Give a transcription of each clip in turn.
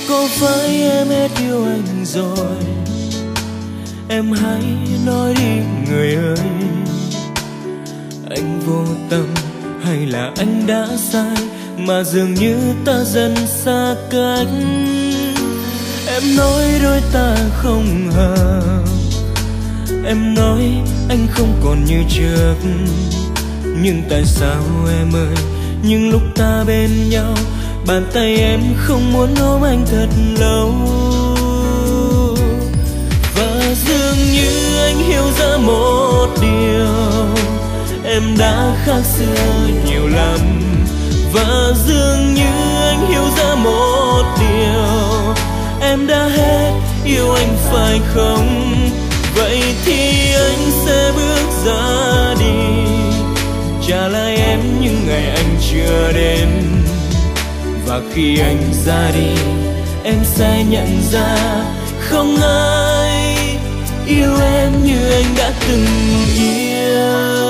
Có phải em hết yêu anh rồi? Em hãy nói đi người ơi. Anh vô tâm hay là anh đã sai mà dường như ta dần xa cách? Em nói đôi ta không hợp, em nói anh không còn như trước. Nhưng tại sao em ơi, những lúc ta bên nhau, bàn tay em không muốn ôm anh thật lâu. Và dường như anh hiểu ra một điều, em đã khác xưa nhiều lắm. Và dường như anh hiểu ra một điều, em đã hết yêu anh phải không? Vậy thì anh sẽ bước ra đi, trả lại em những ngày anh chưa đến. Và khi anh ra đi, em sẽ nhận ra không ai yêu em như anh đã từng yêu.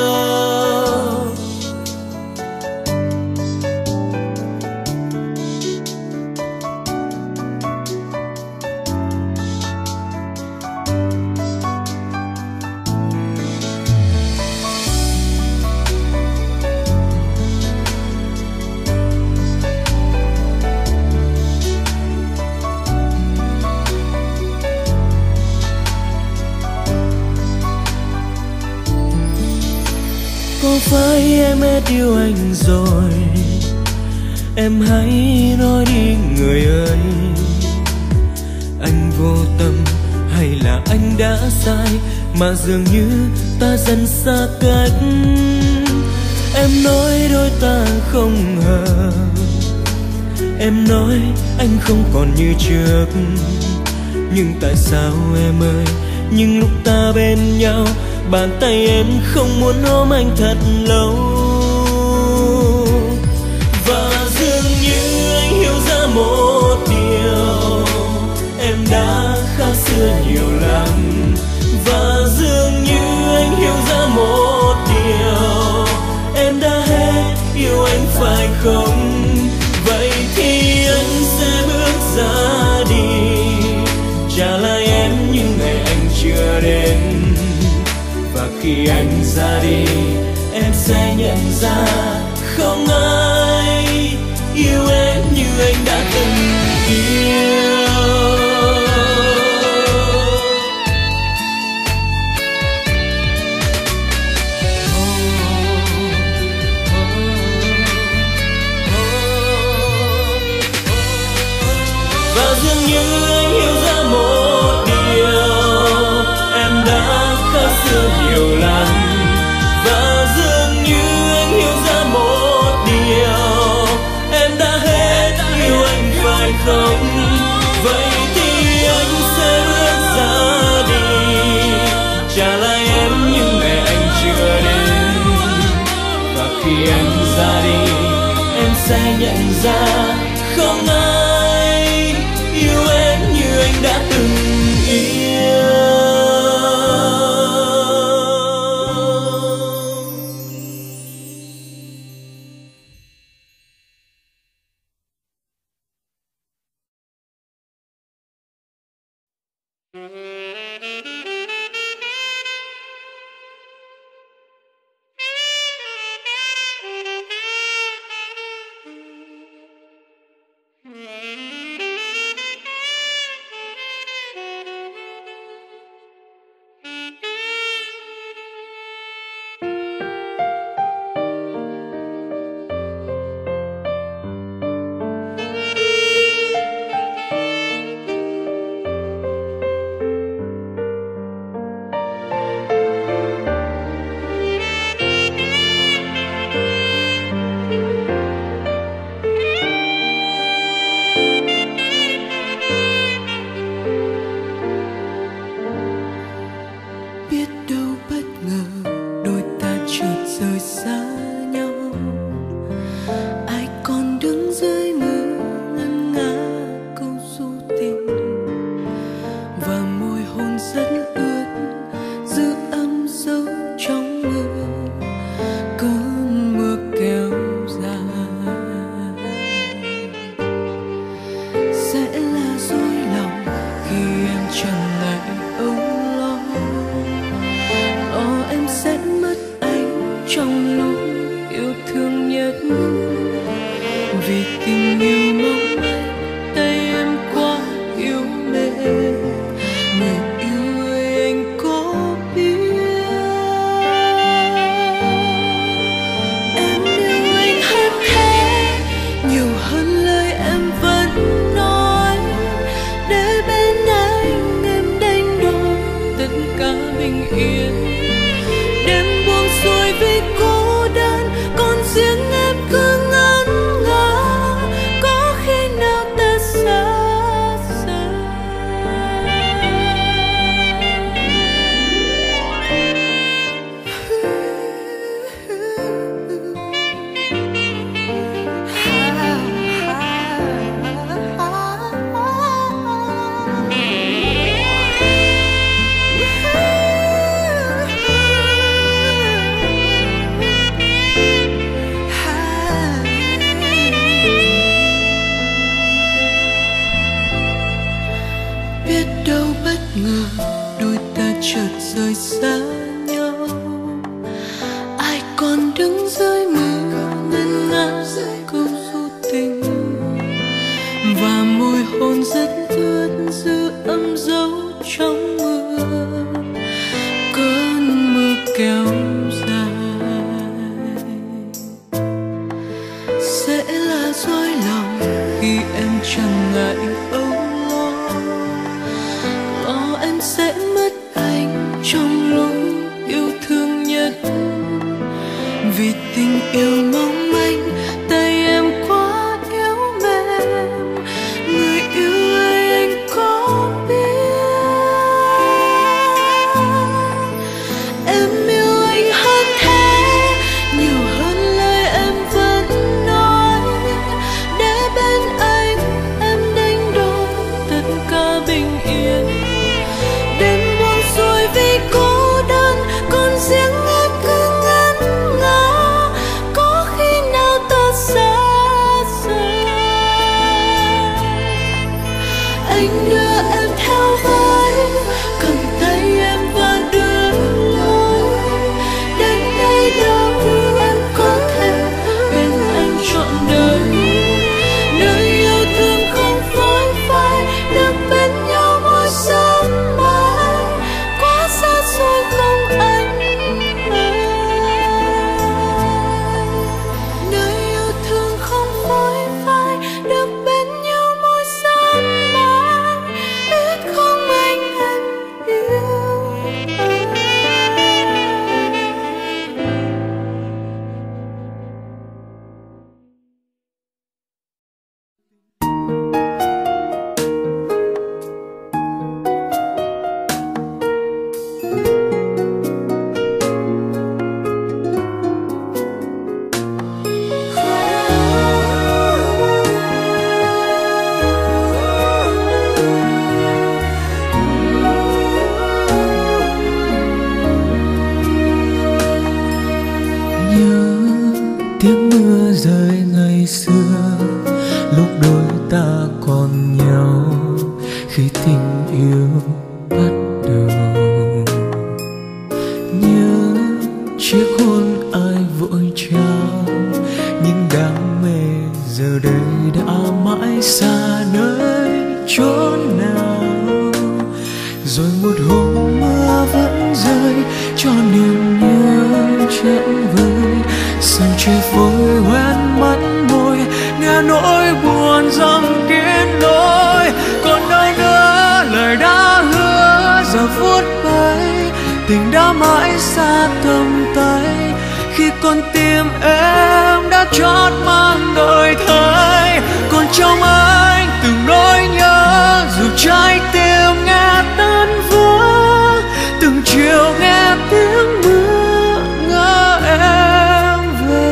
Có phải em hết yêu anh rồi? Em hãy nói đi người ơi. Anh vô tâm hay là anh đã sai mà dường như ta dần xa cách? Em nói đôi ta không hợp, em nói anh không còn như trước. Nhưng tại sao em ơi, những lúc ta bên nhau, bàn tay em không muốn ôm anh thật lâu. Và dường như anh hiểu ra một điều, em đã khác xưa nhiều lắm. Và dường như anh hiểu ra một điều, em đã hết yêu anh phải không? Vậy thì anh sẽ bước ra đi, trả lại em những ngày anh chưa đến. Và khi anh ra đi, em sẽ nhận ra không ai yêu em như anh đã từng yêu. Và dường như anh hiểu ra một điều, em đã khác xưa nhiều lắm. Và dường như anh hiểu ra một điều, em đã hết yêu anh phải không? Vậy thì anh sẽ bước ra đi, trả lại em những ngày anh chưa đến. Và khi anh ra đi, em sẽ nhận ra không ai yêu em như anh đã từng yêu. vì tình yêu mong manh tay em quá yếu mềm. Người yêu ơi anh có biết em yêu anh hơn thế, nhiều hơn lời em vẫn nói. Để bên anh em đánh đổi tất cả bình yên. Đêm buông xuôi vì cô đơn, còn riêng em cứ ngẩn ngơ. Có khi nào ta xa rời? Biết đâu bất ngờ đôi ta chợt rời xa nhau. Ai còn đứng dưới mưa ngân nga câu du tình, và môi hôn rất ướt giữ âm dấu trong mưa. Cơn mưa kéo dài sẽ là dối lòng khi em chẳng ngại âu lo. Lo em sẽ mất anh trong lúc yêu thương nhất. Vì tình yêu mong manh tay em quá yếu mềm. Người yêu ơi anh có biết em yêu anh hơn thế, nhiều hơn lời em vẫn nói. Để bên anh em đánh đổi tất cả bình yên. Đêm buông xuôi vì cô đơn, còn riêng em cứ ngẩn ngơ. Có khi nào ta xa rời? Anh đưa em theo vai, cầm tay em và đưa lối. Đến nơi đâu em có thể bên anh trọn đời. Nơi yêu thương không phôi phai, được bên nhau mỗi sớm mai. Quá xa xôi không anh ơi. Nơi yêu thương không phôi phai, được bên nhau mỗi sớm mai. Biết không anh yêu anh. Nhớ tiếng mưa rơi ngày xưa, lúc đôi ta còn nhau, khi tình yêu bắt đầu. Nhớ chiếc hôn ai vội trao, nhưng đam mê giờ đây đã mãi xa nơi chốn nào. Rồi một hôm mưa vẫn rơi cho niềm nhớ chẳng vơi. Sương trời phôi hoen mắt môi, nghe nỗi buồn dâng kín lối. Còn đâu nữa lời đã hứa, giờ phút bay tình đã mãi xa tầm tay. Khi con tim em đã chót mang đổi thay, còn trong anh từng nỗi nhớ. Dù trái tim nghe tan vỡ, từng chiều nghe tiếng mưa ngỡ em về.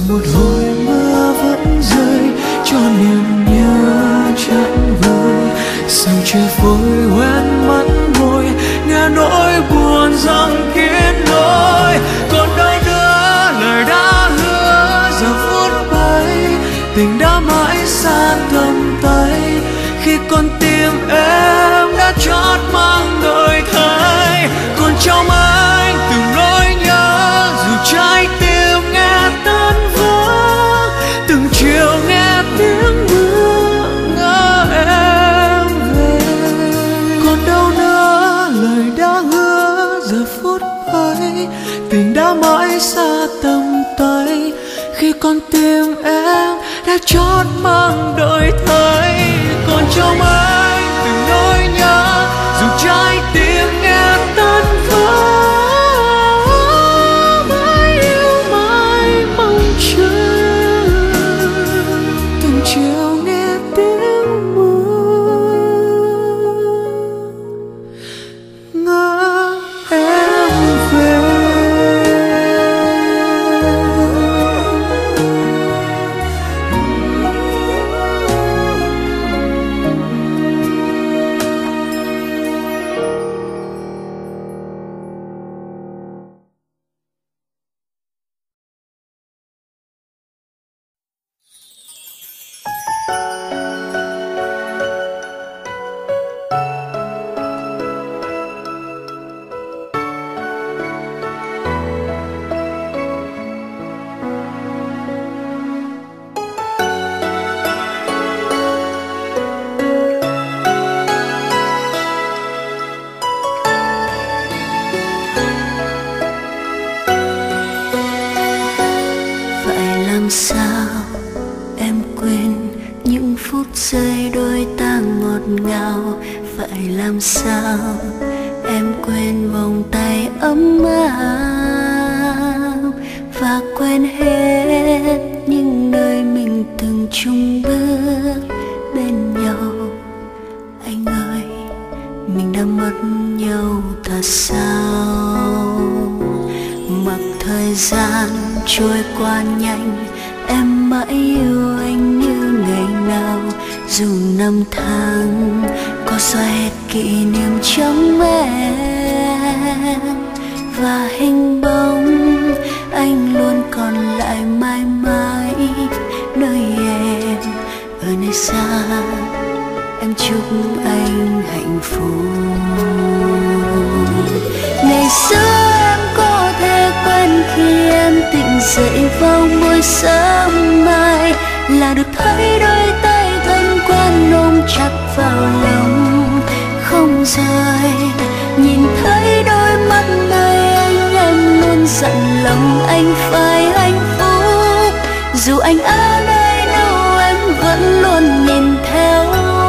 một hồi mưa vẫn rơi cho niềm nhớ chẳng vơi. Sương chiều phôi hoen mắt môi, nghe nỗi buồn dòng khiến lối. Còn đâu nữa lời đã hứa giờ phút bay, tình đã mãi xa tầm tay. Khi con tim em đã chót mang đổi thay, còn trong anh từng nỗi nhớ dù trái tim nghe tan vỡ. Từng chiều nghe tiếng mưa ngỡ em về, còn đâu nữa lời đã hứa giờ phút bay, tình đã mãi xa tầm tay. Khi con tim em đã chót mang đổi thay, còn trong anh từng nỗi nhớ dù trái tim nghe tan vỡ. Mãi yêu mãi mong chờ, từng chiều nghe tiếng mưa ngỡ em về. Làm sao em quên những phút giây đôi ta ngọt ngào? Phải làm sao em quên vòng tay ấm áp và quên hết những nơi mình từng chung bước bên nhau? Anh ơi, mình đã mất nhau thật sao? Mặc thời gian trôi qua nhanh, em mãi yêu anh như ngày nào. Dù năm tháng có xóa hết kỷ niệm trong em, và hình bóng anh luôn còn lại mãi mãi nơi em. Ở nơi xa em chúc anh hạnh phúc. Ngày xưa em có thể quên khi em tỉnh dậy vào buổi sớm mai, là được thấy đôi tay thân quen ôm chặt vào lòng không rời. Nhìn thấy đôi mắt nơi anh, em luôn dặn lòng anh phải hạnh phúc. Dù anh ở nơi đâu em vẫn luôn nhìn theo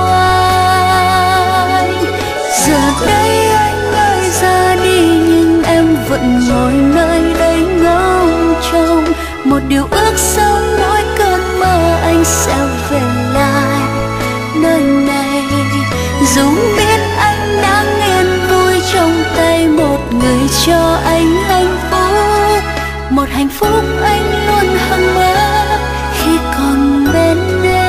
anh. Giờ đây anh ơi ra đi, nhưng em vẫn ngồi nơi đây ngóng trông một điều ước sau mỗi cơn mơ anh sẽ về lại nơi này. Dù biết anh đang yên vui trong tay một người cho anh hạnh phúc, một hạnh phúc anh luôn hằng mơ khi còn bên em.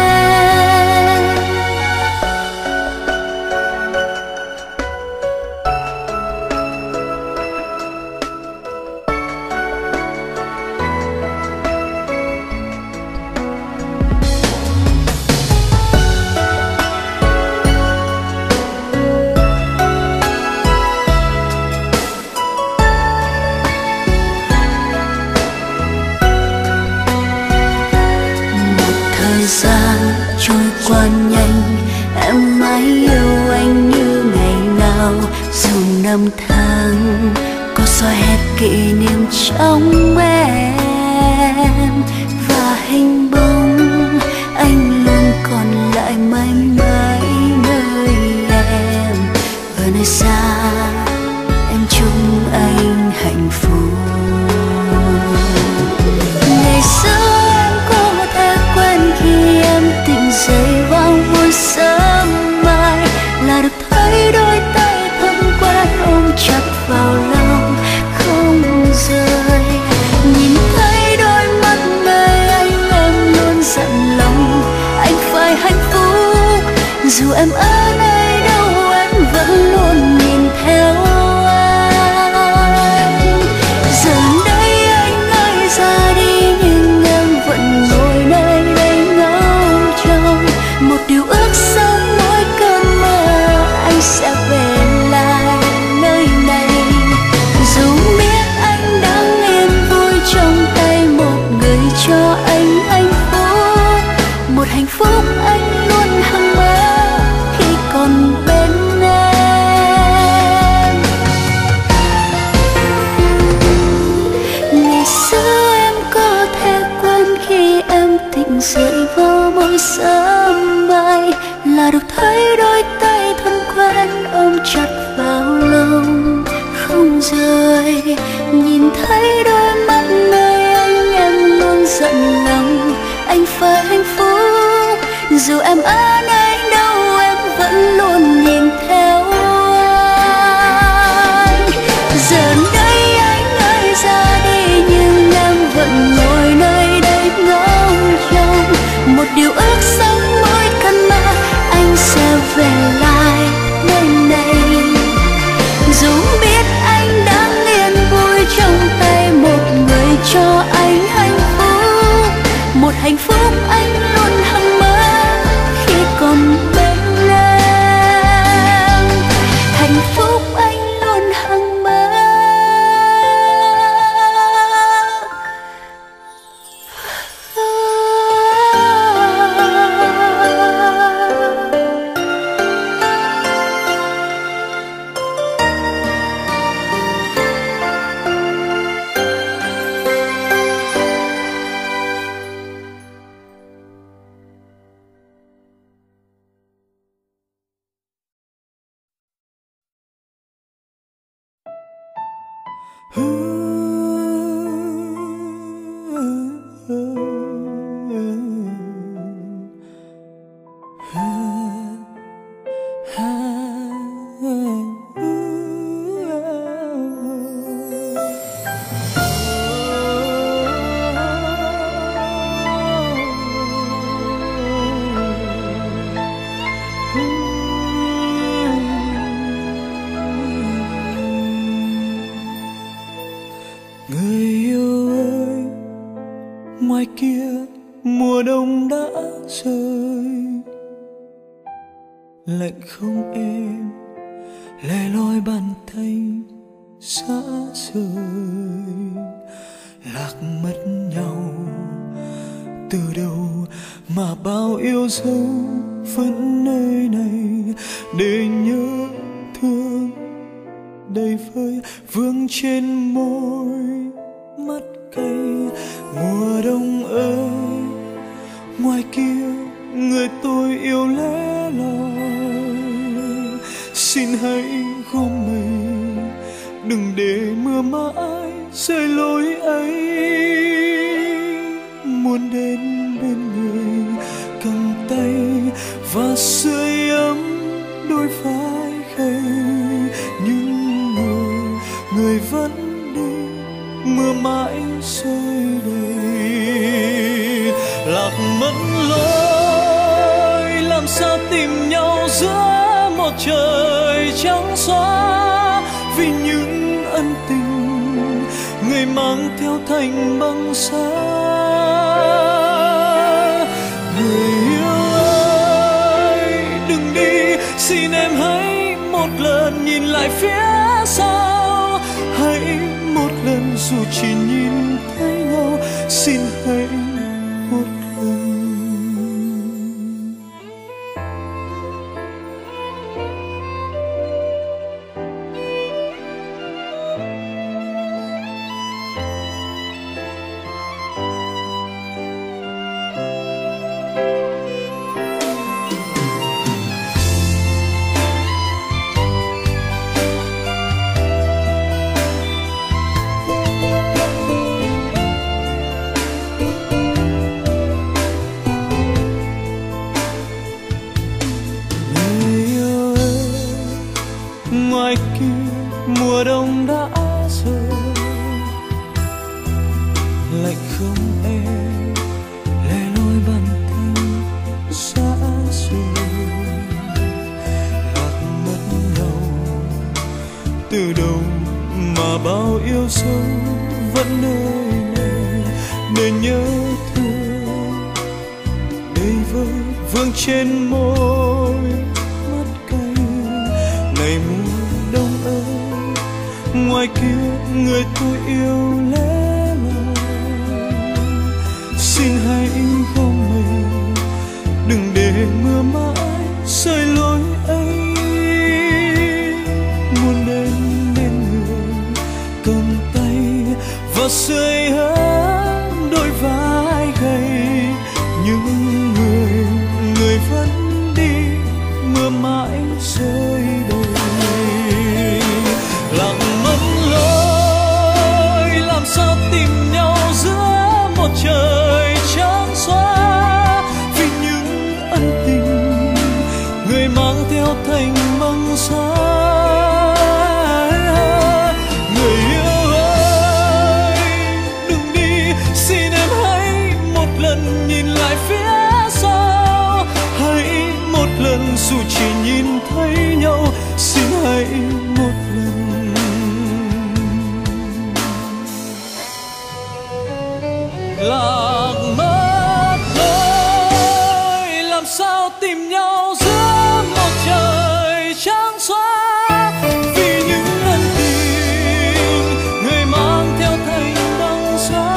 Trôi qua nhanh, em mãi yêu anh như ngày nào. Dù năm tháng có xóa hết kỷ niệm trong em, và hình bóng anh luôn còn lại mãi mãi nơi em. Ở nơi xa em chúc anh hạnh phúc. Ngày xưa em có thể quên khi em tỉnh dậy vào buổi sớm mai, là được thấy đôi tay thân quen ôm chặt vào lòng không rời. Nhìn thấy đôi mắt em ở nơi đâu em vẫn luôn nhìn theo anh. Giờ đây anh ơi ra đi nhưng em vẫn ngồi nơi đây ngóng trông một điều ước sống mỗi cơn mơ anh sẽ về lại nơi này. Dù biết anh đang yên vui trong tay một người cho anh hạnh phúc, một hạnh phúc anh luôn hằng mơ khi còn bên em. Ngày xưa em có thể quên khi em tỉnh dậy vào mỗi sớm mai, là được thấy đôi tay thân quen ôm chặt vào lòng không rời. Nhìn thấy đôi mắt nơi anh em luôn giận lòng anh phải hạnh phúc. Dù em ở nơi đâu em vẫn luôn nhìn theo anh. Giờ đây anh ơi ra đi nhưng em vẫn ngồi nơi đây ngóng trông một điều ước sống mỗi cơn mơ anh sẽ về lại nơi này. Dù biết anh đang yên vui trong tay một người cho anh hạnh phúc, một hạnh phúc anh luôn hằng mơ khi còn bên em. Hạnh phúc anh luôn hằng mơ. Người yêu ơi, ngoài kia mùa đông đã rơi, lạnh không êm lẻ loi bàn tay xa rời. Lạc mất nhau từ đâu mà bao yêu dấu vẫn nơi này để nhớ thương đầy vơi vương trên môi mắt cay. Mùa đông ơi, ngoài kia người tôi yêu lẻ loi, xin hãy gom mình đừng để mưa mãi rơi lối ấy. Muốn đến bên người cầm tay và sưởi ấm đôi vai gầy, nhưng người vẫn đi mưa mãi rơi đầy. Lạc mất lối làm sao tìm nhau giữa một trời trắng xóa, vì những ân tình người mang theo thành băng giá. Người yêu ơi đừng đi, xin em hãy một lần nhìn lại phía sau, hãy một lần dù chỉ nhìn thấy nhau, xin hãy một lần. Ngoài kia mùa đông đã rơi, lạnh không em lẻ loi bàn tay xa rồi. đâu vẫn nơi này để nhớ thương, đầy vơi vương trên môi mắt cay. Này mùa đông ơi, ngoài kia người tôi yêu lẽ loi, xin hãy gom mình, đừng để mưa mãi rơi lối ấy. Muốn đến bên người cầm tay và sưởi ấm đôi vai gầy, nhưng người vẫn đi, mưa mãi rơi đầy. Lặng mất lối, làm sao tìm nhau giữa một trời trắng xóa, vì những ân tình người mang theo thành băng giá. Người yêu ơi, đừng đi, xin em hãy một lần nhìn lại phía sau, hãy một lần dù chỉ nhìn thấy nhau, xin hãy một lần. Lạc mất lối, làm sao tìm nhau giữa một trời trắng xóa, vì những ân tình người mang theo thành băng giá.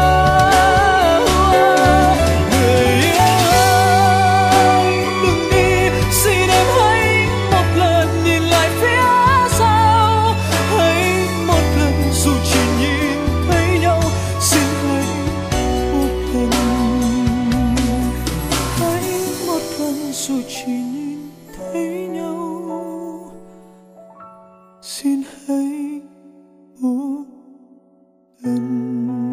Người yêu ơi, đừng đi, xin em hãy một lần nhìn lại phía sau, hãy một lần dù chỉ nhìn thấy nhau, xin hãy một lần, hãy một lần dù chỉ nhìn thấy nhau, xin hãy một lần.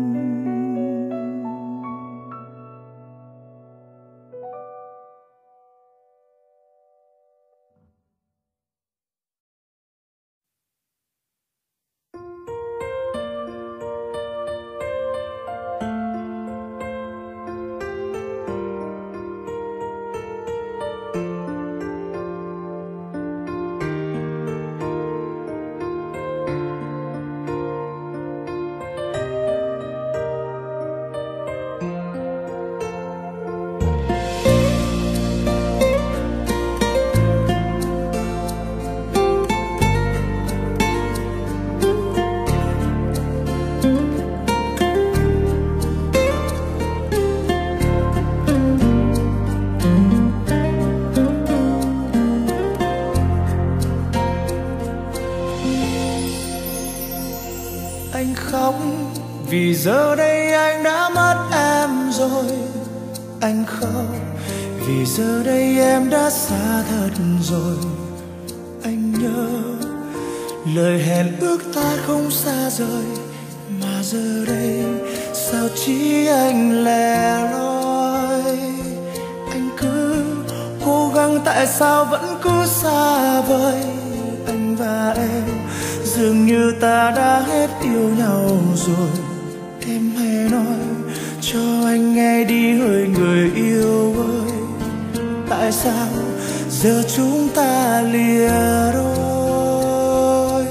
Anh khóc vì giờ đây anh đã mất em rồi. Anh khóc vì giờ đây em đã xa thật rồi. Anh nhớ lời hẹn ước ta không xa rời, mà giờ đây sao chỉ anh lẻ loi. Anh cứ cố gắng, tại sao vẫn cứ xa vời. Anh và em dường như ta đã hết yêu nhau rồi. Em hãy nói cho anh nghe đi hỡi người yêu ơi, tại sao giờ chúng ta lìa đôi.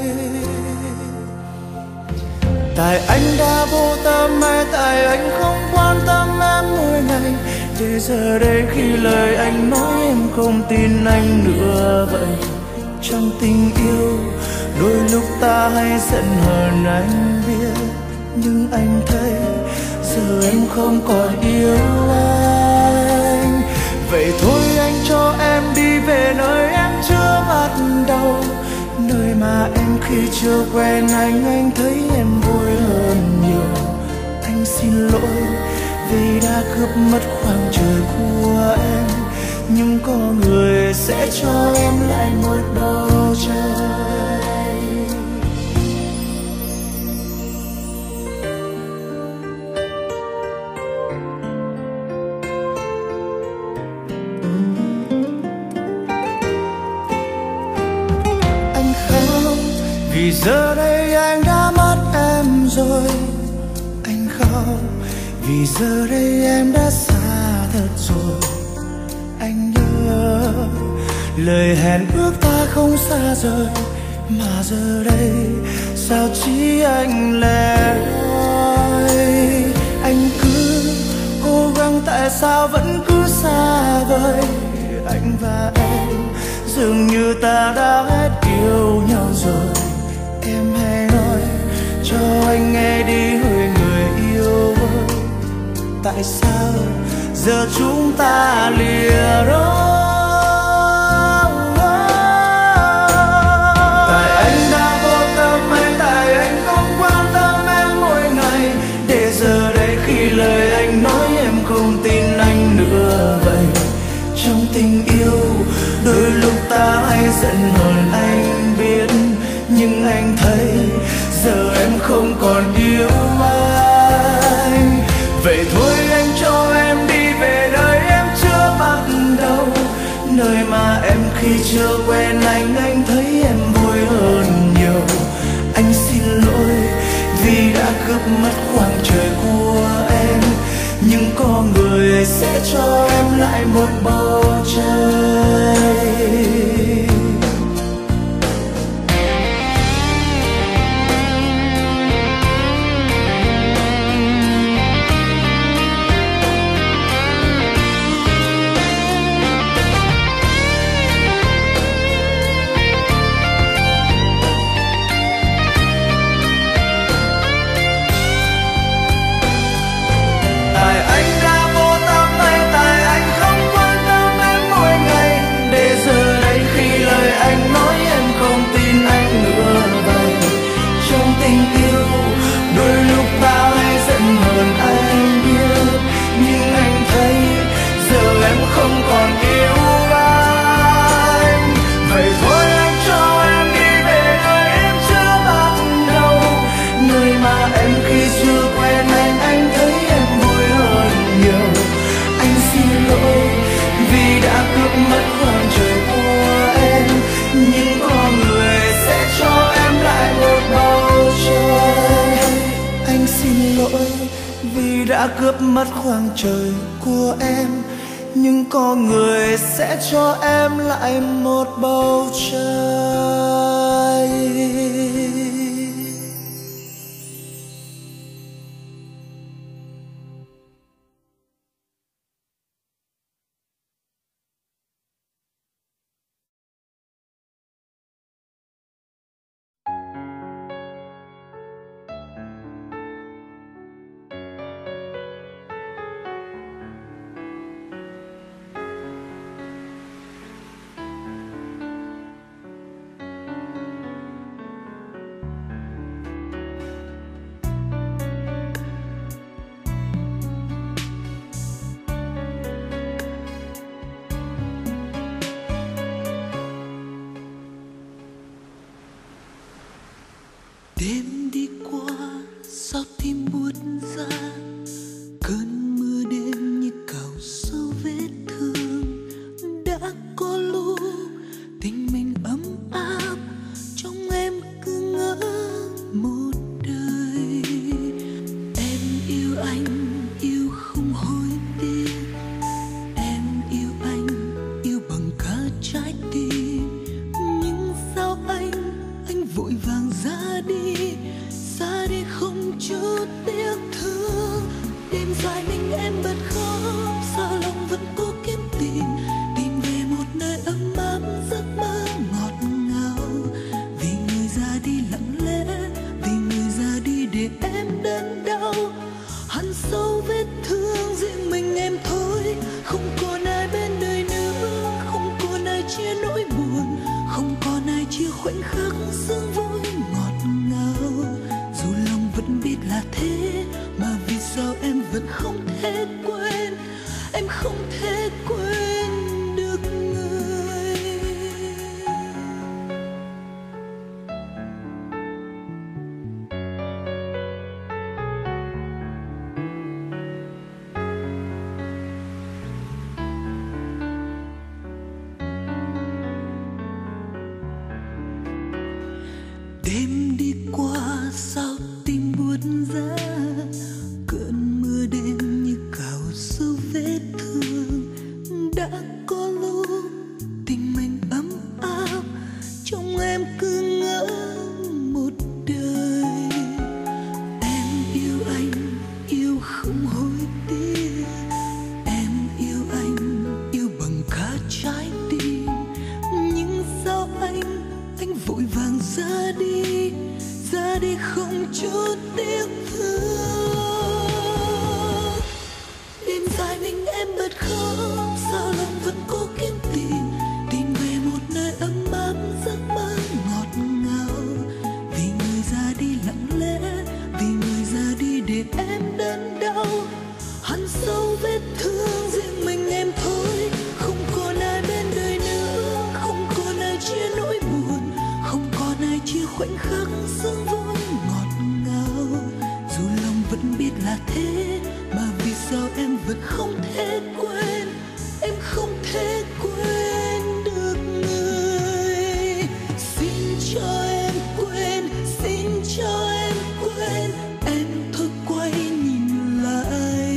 Tại anh đã vô tâm hay tại anh không quan tâm em mỗi ngày, để giờ đây khi lời anh nói em không tin anh nữa vậy. Trong tình yêu đôi lúc ta hay giận hờn anh biết, nhưng anh thấy giờ em không còn yêu anh. Vậy thôi anh cho em đi về nơi em chưa bắt đầu, nơi mà em khi chưa quen anh thấy em vui hơn nhiều. Anh xin lỗi vì đã cướp mất khoảng trời của em, nhưng có người sẽ cho em lại một bầu trời. Anh khóc vì giờ đây anh đã mất em rồi. Anh khóc vì giờ đây em đã xa thật rồi. Anh nhớ lời hẹn ước ta không xa rời, mà giờ đây sao chỉ anh lẻ loi. Anh cứ cố gắng tại sao vẫn cứ xa vời. Anh và em dường như ta đã hết yêu nhau rồi. Em hãy nói cho anh nghe đi hỡi người yêu ơi, tại sao giờ chúng ta lìa đôi. Tại anh đã vô tâm hay tại anh không quan tâm em mỗi ngày, để giờ đây khi lời anh nói em không tin anh nữa vậy. Trong tình yêu đôi lúc ta hay giận hờn anh biết, nhưng anh thấy giờ em không còn yêu anh. Vậy thôi anh cho em đi về nơi em chưa bắt đầu, nơi mà em khi chưa quen anh thấy em vui hơn nhiều. Anh xin lỗi vì đã cướp mất khoảng trời của em, nhưng có người sẽ cho em lại một bầu trời. Tại anh đã vô tâm hay tại anh không quan tâm em mỗi ngày, để giờ đây khi lời anh nói em không tin anh nữa vậy. Trong tình yêu đôi lúc ta hay giận hờn anh biết, nhưng anh thấy giờ em không còn yêu anh. Vậy thôi anh cho em đi về nơi em chưa bắt đầu, nơi mà em khi chưa quen anh thấy em vui hơn nhiều. Anh xin lỗi vì đã cướp mất khoảng trời của em, nhưng có người sẽ cho em lại một bầu trời. Anh xin lỗi vì đã cướp mất khoảng trời của em, nhưng có người sẽ cho em lại một bầu trời. Đêm đi qua sao tim buốt ra, cơn mưa đêm như cào sâu vết thương. Đã có lúc tình mình ấm áp, trong em cứ ngỡ một đời. Em yêu anh, yêu không hối tiếc. Em yêu anh, yêu bằng cả trái tim. Nhưng sao anh vội vàng ra đi không chút tiếc thương. Đêm dài mình em bật khóc, sao lòng vẫn cố kiếm tìm về một nơi ấm áp, giấc mơ ngọt ngào. Vì người ra đi lặng lẽ, vì người ra đi để em đớn đau. Hằn sâu vết thương riêng mình em thôi, không còn ai bên đời nữa, không còn ai chia nỗi buồn, không còn ai chia khoảnh khắc sương vui ngọt ngào. Dù lòng vẫn biết là thế, mà vì sao em vẫn không thể quên, em không thể quên được người. Đêm đi qua sao tim buốt ra, cơn mưa đêm như cào sâu vết thương. Đã có lúc tình mình ấm áp, trong em cứ ngỡ một đời. để em đớn đau. Hằn sâu vết thương riêng mình em thôi, không còn ai bên đời nữa, không còn ai chia nỗi buồn, không còn ai chia khoảnh khắc sương vui ngọt ngào. Dù lòng vẫn biết là thế, mà vì sao em vẫn không thể quên, em không thể quên được người. Xin cho em quên, xin cho em quên, em thôi quay nhìn lại.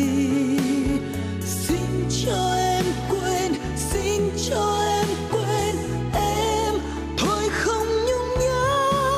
Xin cho em quên, xin cho em quên, em thôi không nhung nhớ.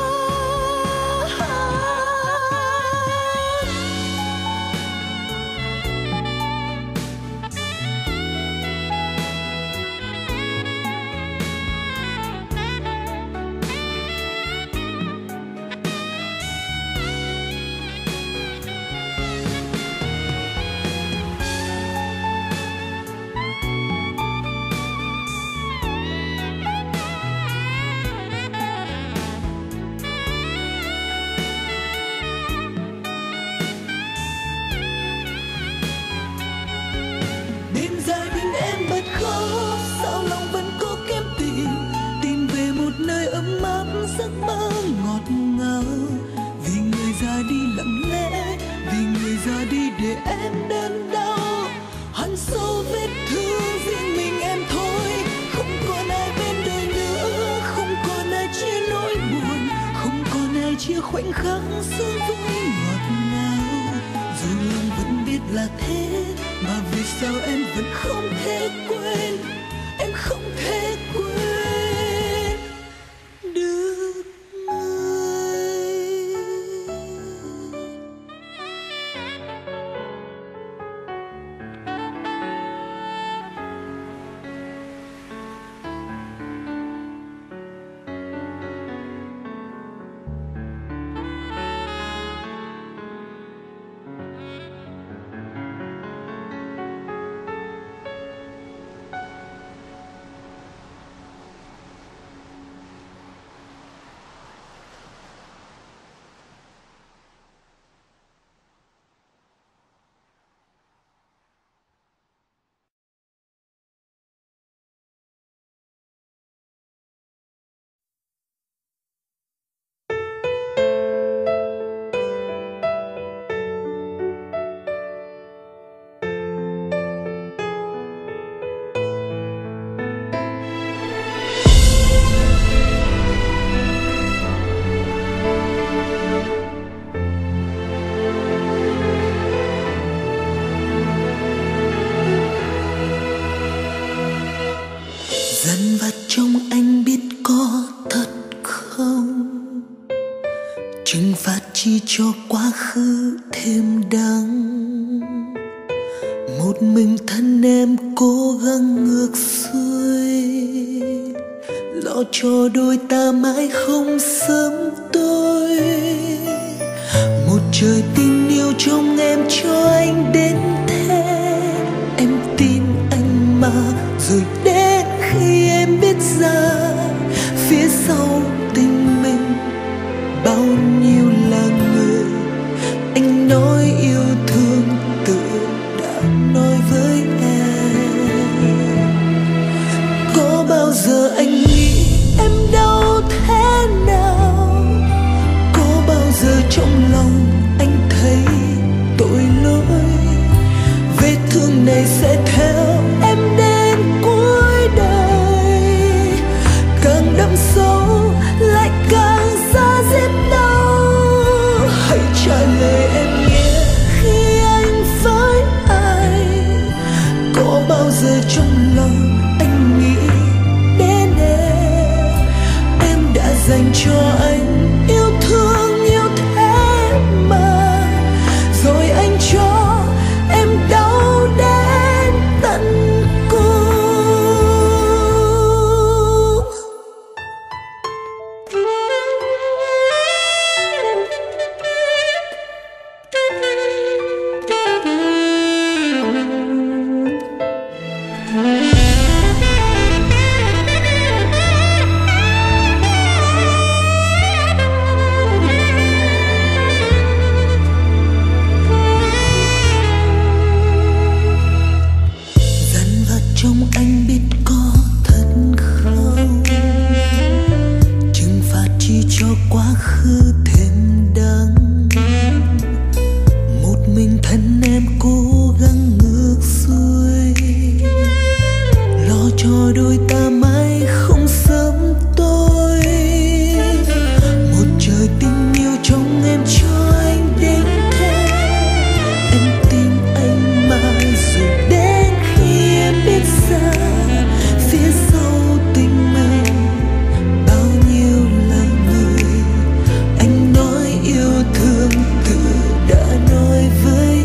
Đêm dài bên em bật khóc, sao lòng vẫn cố kiếm tìm về một nơi ấm áp giấc mơ ngọt ngào. Vì người ra đi lặng lẽ, vì người ra đi để em đớn đau. Hằn sâu vết thương riêng mình em thôi, không còn ai bên đời nữa, không còn ai chia nỗi buồn, không còn ai chia khoảnh khắc sương vui ngọt ngào. Dù lòng vẫn biết là thế, mà vì sao em vẫn không thể quên, em không thể quên được người. Dần vặt trong anh biết có thật không, trừng phạt chỉ cho quá khứ thêm đắng. Một mình thân em cố gắng ngược xuôi, lo cho đôi ta mãi không sớm tối. Một trời tình yêu trong em cho anh đến thế, em tin anh mà rồi đến khi em biết ra phía sau tình mình bao nhiêu là người. Anh nói yêu thương tự đã nói với em. Có bao giờ anh nghĩ em đau thế nào, có bao giờ trong lòng anh thấy tội lỗi mình thân em cố gắng ngược xuôi, lo cho đôi ta mãi không sớm tối. Một trời tình yêu trong em cho anh đến thế, em tin anh mãi rồi đến khi em biết ra phía sau tình mình bao nhiêu là người. Anh nói yêu thương từ đã nói với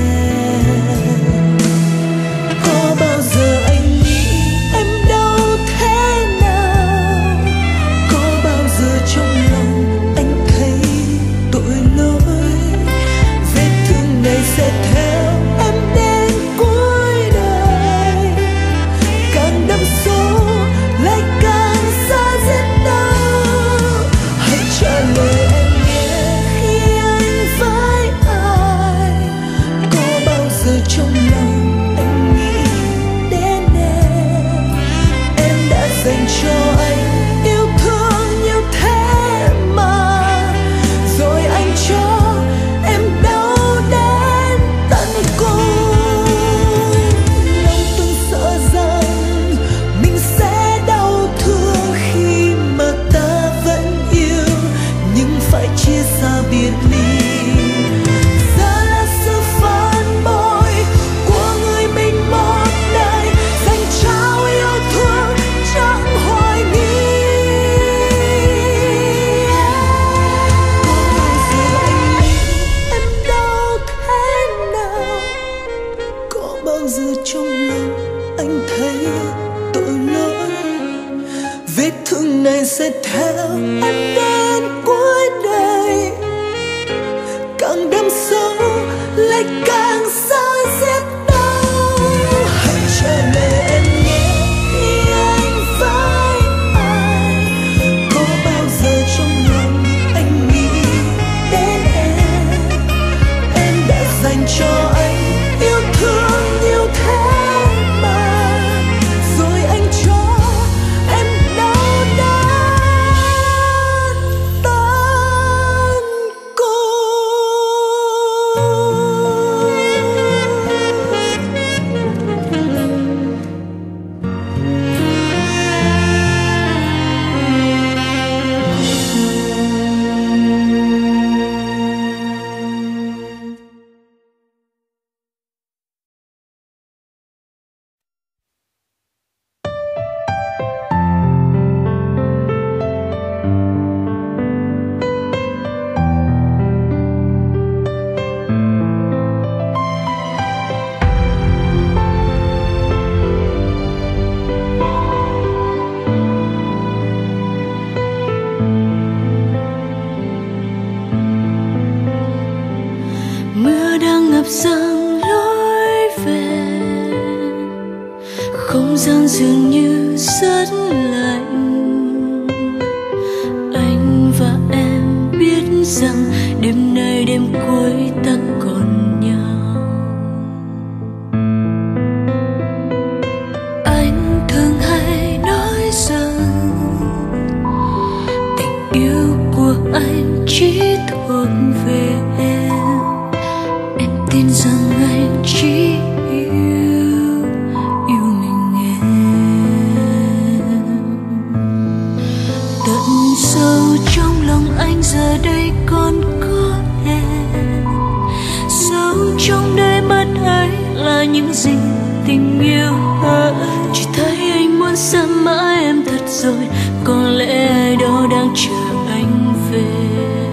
em. Có bao giờ anh nghĩ em đau thế nào, có bao giờ trong lòng anh thấy tội lỗi. Vết thương này sẽ theo em đến cuối đời, càng đâm sâu lại càng xa giết đau. Hãy trả lời em nhé khi anh với ai, có bao giờ trong lòng anh nghĩ đến em. Em đã dành cho anh yêu thương như thế mà, rồi anh cho em đau đến tận cùng. Lòng từng sợ rằng mình sẽ đau thương khi mà ta vẫn yêu, nhưng phải chia xa biệt ly. Giờ là sự phản bội của người mình một đời, dành trao yêu thương chẳng hoài nghi. Có bao giờ anh nghĩ em đau thế nào, có bao giờ trong lòng anh thấy tội lỗi. Vết thương này sẽ theo em đến cuối đời, càng đâm sâu lại càng xa giết đau. Hãy trả lời em nhé khi anh với ai, có bao giờ trong lòng anh nghĩ đến em. Em đã dành cho anh yêu thương nhiều thế mà, rồi anh cho em đau đớn tận cùng. Mưa đang ngập dâng lối về, không gian dường như rất lạnh. Anh và em biết rằng đêm nay đêm cuối ta còn nhau. Anh thường hay nói rằng tình yêu của anh chỉ thuộc về em. Em tin rằng anh chỉ yêu mình em. Tận sâu trong lòng anh giờ đây còn có em. Sâu trong đôi mắt ấy là những gì tình yêu hỡi. Chỉ thấy anh muốn xa mãi em thật rồi, có lẽ ai đó đang chờ anh về.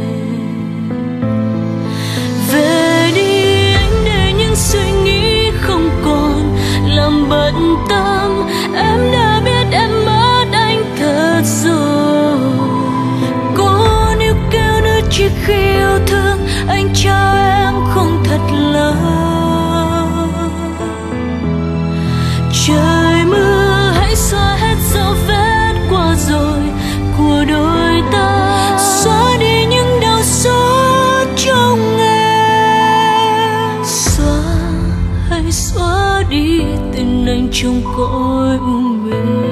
Về đi anh để những suy nghĩ không còn làm bận tâm. Em đã biết em mất anh thật rồi. Cô níu kéo nữa chỉ khi yêu thương, anh trao em không thật lòng. Trời mưa hãy xóa hết dấu vết qua rồi của đôi ta, xóa đi những đau xót trong em. Xóa đi tên anh trong cõi u mê.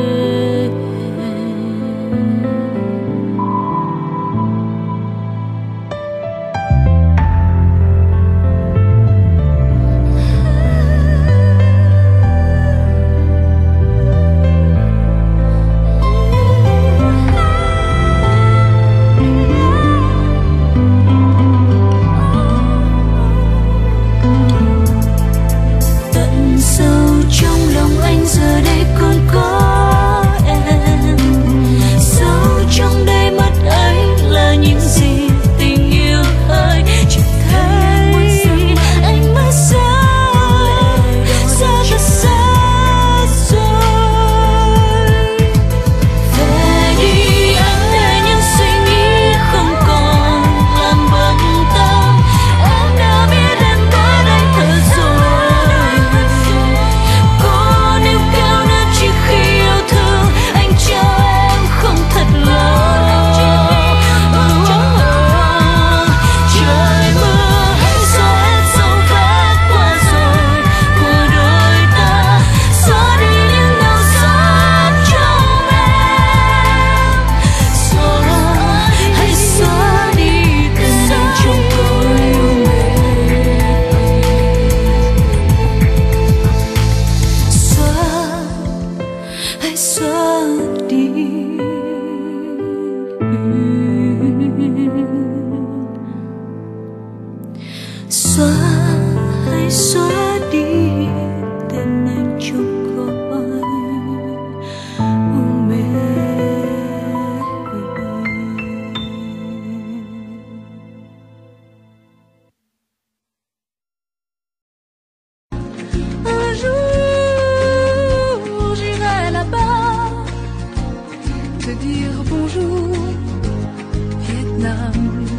xóa hãy xóa